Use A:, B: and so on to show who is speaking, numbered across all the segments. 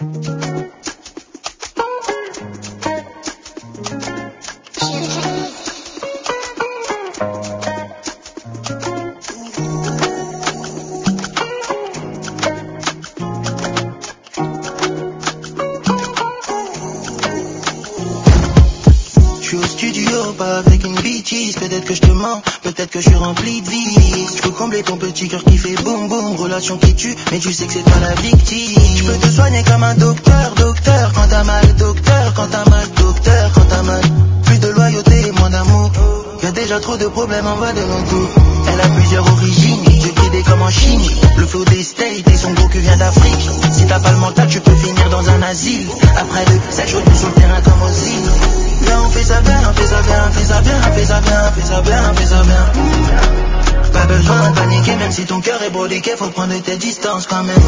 A: Peut-être que je te mens, peut-être que je suis rempli de vices. Je peux combler ton petit cœur qui fait boum boum. Relation qui tue, mais tu sais que c'est toi la victime. Je peux te soigner comme un docteur, docteur. Quand t'as mal, docteur, quand t'as mal, docteur, quand t'as mal. Plus de loyauté et moins d'amour. Y'a déjà trop de problèmes en bas de nos dos. Elle a plusieurs origines, Dieu créé comme en Chine. Le flow des States et son gros cul vient d'Afrique. Si t'as pas le mental, tu peux finir dans un asile. Après le 7 jours sur le terrain comme aux îles. Viens, on fait ça bien, on fait ça bien, on fait ça bien, on fait ça bien, on fait ça bien, on fait ça bien. Pas besoin de paniquer, même si ton cœur est brodiqué, faut prendre tes distances quand même.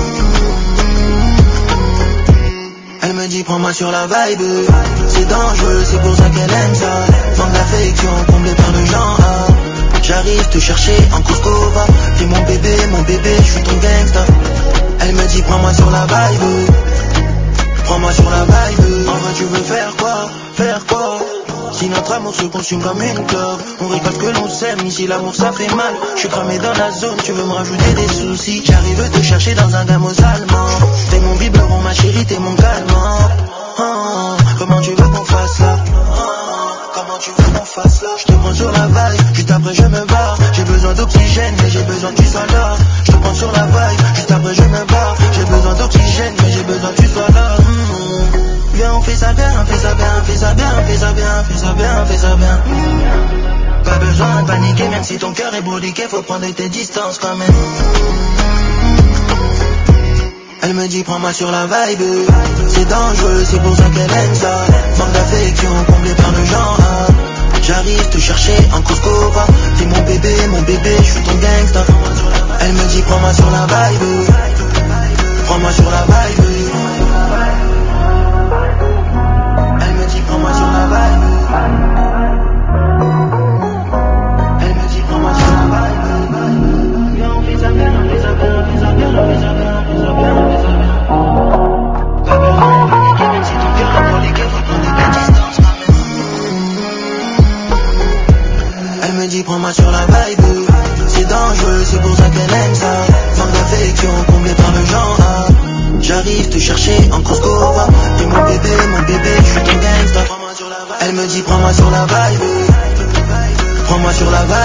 A: Elle me dit prends-moi sur la vibe. C'est dangereux, c'est pour ça qu'elle aime ça. Manque d'affection, comblé par le genre A. J'arrive te chercher en Cuscova. T'es mon bébé, je suis ton gangsta. Elle me dit prends-moi sur la vibe. Prends-moi sur la vibe. En vrai tu veux faire quoi? Faire quoi? Si notre amour se consume comme une clope, on récolte que l'on s'aime, ici l'amour ça fait mal. Je suis cramé dans la zone, tu veux me rajouter des soucis. J'arrive te chercher dans un gamos allemand. T'es mon biberon, ma chérie, t'es mon calmant. Comment tu veux qu'on fasse là? Comment tu veux qu'on fasse là? Je te prends sur la vague, juste après je me barre. J'ai besoin d'oxygène, mais j'ai besoin que tu sois là. Je te prends sur la vague, juste après je me barre. J'ai besoin d'oxygène, mais j'ai besoin que tu sois là. Viens, on fait ça bien, on fait ça bien, on fait ça bien, on fait ça bien, on fait ça bien, on fait ça bien. Pas besoin de paniquer, même si ton cœur est brodiqué, faut prendre tes distances quand même. Elle me dit prends-moi sur la vibe. C'est dangereux, c'est pour ça qu'elle aime ça. Manque d'affection, comblé par le genre A. J'arrive te chercher en Cuscova. T'es mon bébé, je suis ton gangsta. Elle me dit prends-moi sur la vibe. Prends-moi sur la vibe. Elle me dit prends-moi sur la vibe. Elle me dit prends-moi sur la vibe. Viens, on fait ça bien, on fait ça bien, on fait ça bien, on fait ça bien, on fait ça bien, on fait ça bien. Pas besoin de paniquer, même si ton cœur est broliqué, faut prendre tes distances quand même. Elle me dit prends-moi sur la vibe. C'est dangereux, c'est pour ça qu'elle aime ça. Manque d'affection, comblé par le genre A. J'arrive te chercher en Cuscova. T'es mon bébé, je suis ton gangsta. Elle me dit prends-moi sur la vibe. Prends-moi sur la vibe.